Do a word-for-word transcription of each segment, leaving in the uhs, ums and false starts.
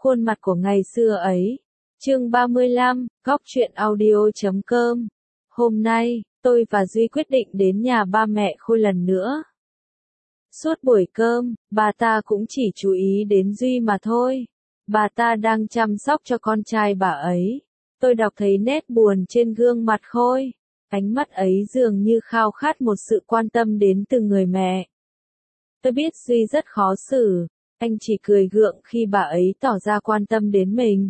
khuôn mặt của ngày xưa ấy. Chương ba mươi lăm, góc truyện audio chấm com. Hôm nay, tôi và Duy quyết định đến nhà ba mẹ Khôi lần nữa. Suốt buổi cơm, bà ta cũng chỉ chú ý đến Duy mà thôi. Bà ta đang chăm sóc cho con trai bà ấy. Tôi đọc thấy nét buồn trên gương mặt Khôi. Ánh mắt ấy dường như khao khát một sự quan tâm đến từ người mẹ. Tôi biết Duy rất khó xử. Anh chỉ cười gượng khi bà ấy tỏ ra quan tâm đến mình.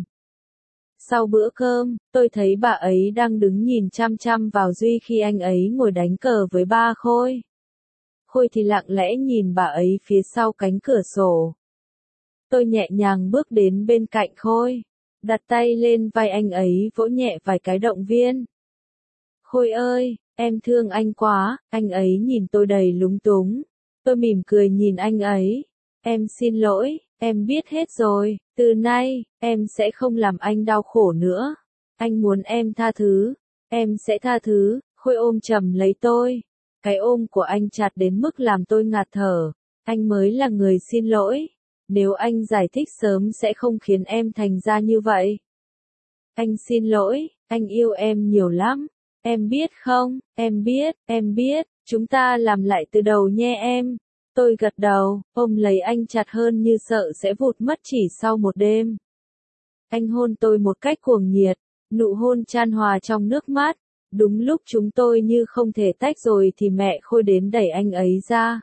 Sau bữa cơm, tôi thấy bà ấy đang đứng nhìn chăm chăm vào Duy khi anh ấy ngồi đánh cờ với ba Khôi. Khôi thì lặng lẽ nhìn bà ấy phía sau cánh cửa sổ. Tôi nhẹ nhàng bước đến bên cạnh Khôi, đặt tay lên vai anh ấy vỗ nhẹ vài cái động viên. Khôi ơi, em thương anh quá, anh ấy nhìn tôi đầy lúng túng. Tôi mỉm cười nhìn anh ấy. Em xin lỗi, em biết hết rồi, từ nay, em sẽ không làm anh đau khổ nữa. Anh muốn em tha thứ, em sẽ tha thứ. Khôi ôm chầm lấy tôi. Cái ôm của anh chặt đến mức làm tôi ngạt thở. Anh mới là người xin lỗi. Nếu anh giải thích sớm sẽ không khiến em thành ra như vậy. Anh xin lỗi, anh yêu em nhiều lắm. Em biết không, em biết, em biết, chúng ta làm lại từ đầu nhé em. Tôi gật đầu, ôm lấy anh chặt hơn như sợ sẽ vụt mất chỉ sau một đêm. Anh hôn tôi một cách cuồng nhiệt, nụ hôn chan hòa trong nước mắt. Đúng lúc chúng tôi như không thể tách rồi thì mẹ Khôi đến đẩy anh ấy ra.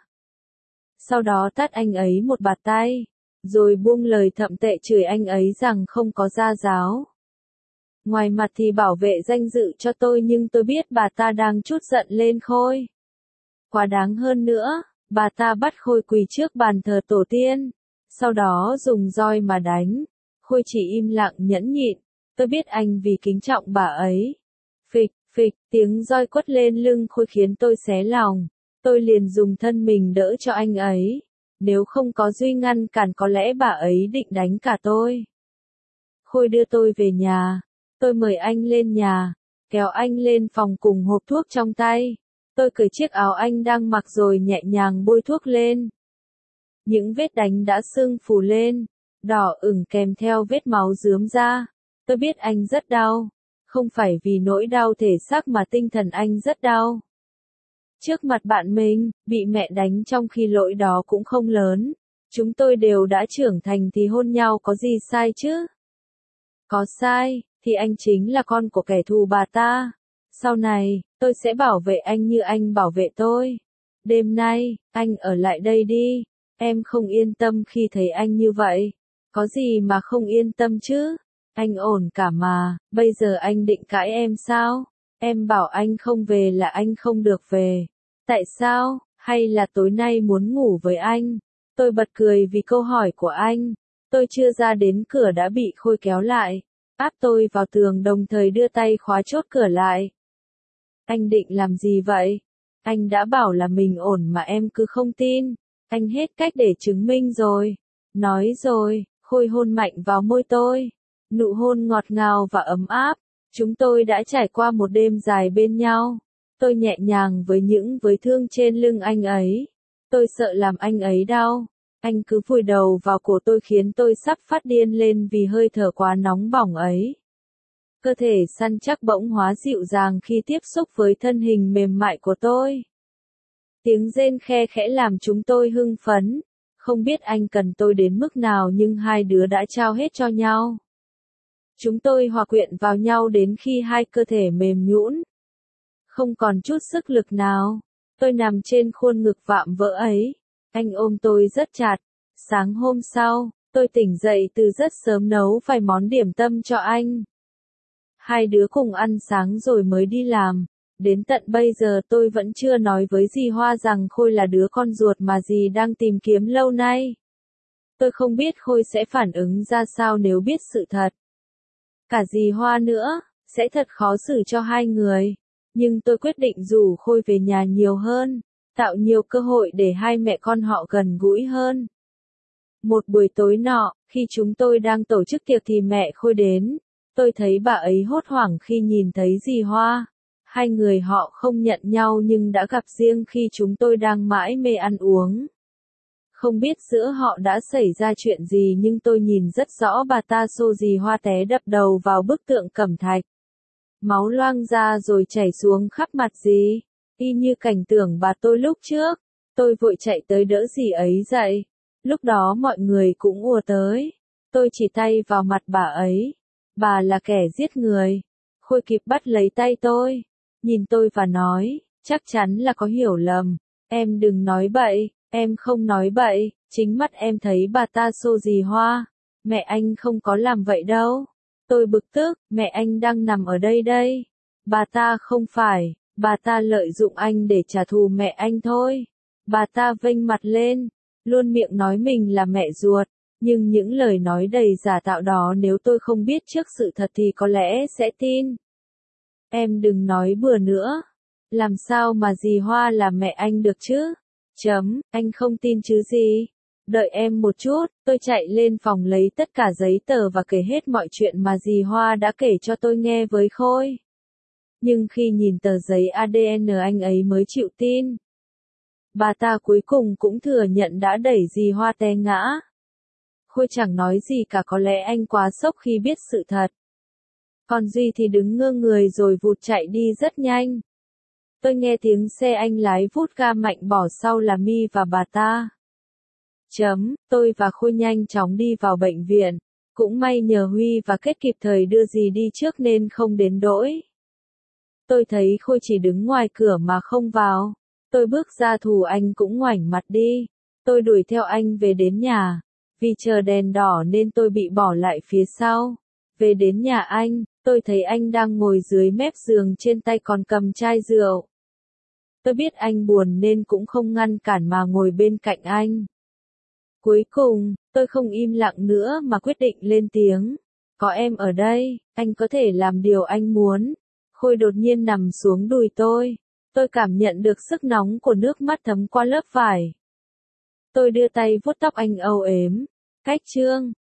Sau đó tát anh ấy một bạt tay, rồi buông lời thậm tệ chửi anh ấy rằng không có gia giáo. Ngoài mặt thì bảo vệ danh dự cho tôi nhưng tôi biết bà ta đang trút giận lên Khôi. Quá đáng hơn nữa, bà ta bắt Khôi quỳ trước bàn thờ tổ tiên, sau đó dùng roi mà đánh. Khôi chỉ im lặng nhẫn nhịn, tôi biết anh vì kính trọng bà ấy. Phịch, phịch, tiếng roi quất lên lưng Khôi khiến tôi xé lòng. Tôi liền dùng thân mình đỡ cho anh ấy. Nếu không có Duy ngăn cản có lẽ bà ấy định đánh cả tôi. Khôi đưa tôi về nhà. Tôi mời anh lên nhà, kéo anh lên phòng cùng hộp thuốc trong tay. Tôi cởi chiếc áo anh đang mặc rồi nhẹ nhàng bôi thuốc lên. Những vết đánh đã sưng phù lên, đỏ ửng kèm theo vết máu rướm ra. Tôi biết anh rất đau, không phải vì nỗi đau thể xác mà tinh thần anh rất đau. Trước mặt bạn mình, bị mẹ đánh trong khi lỗi đó cũng không lớn. Chúng tôi đều đã trưởng thành thì hôn nhau có gì sai chứ? Có sai, thì anh chính là con của kẻ thù bà ta. Sau này, tôi sẽ bảo vệ anh như anh bảo vệ tôi. Đêm nay, anh ở lại đây đi. Em không yên tâm khi thấy anh như vậy. Có gì mà không yên tâm chứ? Anh ổn cả mà, bây giờ anh định cãi em sao? Em bảo anh không về là anh không được về. Tại sao? Hay là tối nay muốn ngủ với anh? Tôi bật cười vì câu hỏi của anh. Tôi chưa ra đến cửa đã bị Khôi kéo lại, áp tôi vào tường đồng thời đưa tay khóa chốt cửa lại. Anh định làm gì vậy? Anh đã bảo là mình ổn mà em cứ không tin. Anh hết cách để chứng minh rồi. Nói rồi, Khôi hôn mạnh vào môi tôi. Nụ hôn ngọt ngào và ấm áp. Chúng tôi đã trải qua một đêm dài bên nhau. Tôi nhẹ nhàng với những vết thương trên lưng anh ấy. Tôi sợ làm anh ấy đau. Anh cứ vùi đầu vào cổ tôi khiến tôi sắp phát điên lên vì hơi thở quá nóng bỏng ấy. Cơ thể săn chắc bỗng hóa dịu dàng khi tiếp xúc với thân hình mềm mại của tôi. Tiếng rên khe khẽ làm chúng tôi hưng phấn. Không biết anh cần tôi đến mức nào nhưng hai đứa đã trao hết cho nhau. Chúng tôi hòa quyện vào nhau đến khi hai cơ thể mềm nhũn. Không còn chút sức lực nào. Tôi nằm trên khuôn ngực vạm vỡ ấy. Anh ôm tôi rất chặt. Sáng hôm sau, tôi tỉnh dậy từ rất sớm nấu vài món điểm tâm cho anh. Hai đứa cùng ăn sáng rồi mới đi làm. Đến tận bây giờ tôi vẫn chưa nói với dì Hoa rằng Khôi là đứa con ruột mà dì đang tìm kiếm lâu nay. Tôi không biết Khôi sẽ phản ứng ra sao nếu biết sự thật. Cả dì Hoa nữa, sẽ thật khó xử cho hai người. Nhưng tôi quyết định rủ Khôi về nhà nhiều hơn, tạo nhiều cơ hội để hai mẹ con họ gần gũi hơn. Một buổi tối nọ, khi chúng tôi đang tổ chức tiệc thì mẹ Khôi đến. Tôi thấy bà ấy hốt hoảng khi nhìn thấy dì Hoa. Hai người họ không nhận nhau nhưng đã gặp riêng khi chúng tôi đang mãi mê ăn uống. Không biết giữa họ đã xảy ra chuyện gì nhưng tôi nhìn rất rõ bà ta xô dì Hoa té đập đầu vào bức tượng cẩm thạch. Máu loang ra rồi chảy xuống khắp mặt dì, y như cảnh tượng bà tôi lúc trước. Tôi vội chạy tới đỡ dì ấy dậy. Lúc đó mọi người cũng ùa tới. Tôi chỉ tay vào mặt bà ấy. Bà là kẻ giết người. Khôi kịp bắt lấy tay tôi, nhìn tôi và nói, chắc chắn là có hiểu lầm. Em đừng nói bậy, em không nói bậy, chính mắt em thấy bà ta xô dì Hoa. Mẹ anh không có làm vậy đâu. Tôi bực tức, mẹ anh đang nằm ở đây đây. Bà ta không phải, bà ta lợi dụng anh để trả thù mẹ anh thôi. Bà ta vênh mặt lên, luôn miệng nói mình là mẹ ruột, nhưng những lời nói đầy giả tạo đó nếu tôi không biết trước sự thật thì có lẽ sẽ tin. Em đừng nói bừa nữa. Làm sao mà dì Hoa là mẹ anh được chứ? Chấm, anh không tin chứ gì? Đợi em một chút, tôi chạy lên phòng lấy tất cả giấy tờ và kể hết mọi chuyện mà dì Hoa đã kể cho tôi nghe với Khôi. Nhưng khi nhìn tờ giấy a đê en anh ấy mới chịu tin. Bà ta cuối cùng cũng thừa nhận đã đẩy dì Hoa té ngã. Khôi chẳng nói gì cả, có lẽ anh quá sốc khi biết sự thật. Còn Duy thì đứng ngơ người rồi vụt chạy đi rất nhanh. Tôi nghe tiếng xe anh lái vút ga mạnh bỏ sau là Mi và bà ta. Chấm, tôi và Khôi nhanh chóng đi vào bệnh viện. Cũng may nhờ Huy và Kết kịp thời đưa dì đi trước nên không đến đỗi. Tôi thấy Khôi chỉ đứng ngoài cửa mà không vào. Tôi bước ra thù anh cũng ngoảnh mặt đi. Tôi đuổi theo anh về đến nhà. Vì chờ đèn đỏ nên tôi bị bỏ lại phía sau. Về đến nhà anh, tôi thấy anh đang ngồi dưới mép giường, trên tay còn cầm chai rượu. Tôi biết anh buồn nên cũng không ngăn cản mà ngồi bên cạnh anh. Cuối cùng, tôi không im lặng nữa mà quyết định lên tiếng. Có em ở đây, anh có thể làm điều anh muốn. Khôi đột nhiên nằm xuống đùi tôi. Tôi cảm nhận được sức nóng của nước mắt thấm qua lớp vải. Tôi đưa tay vuốt tóc anh âu yếm. Cách chương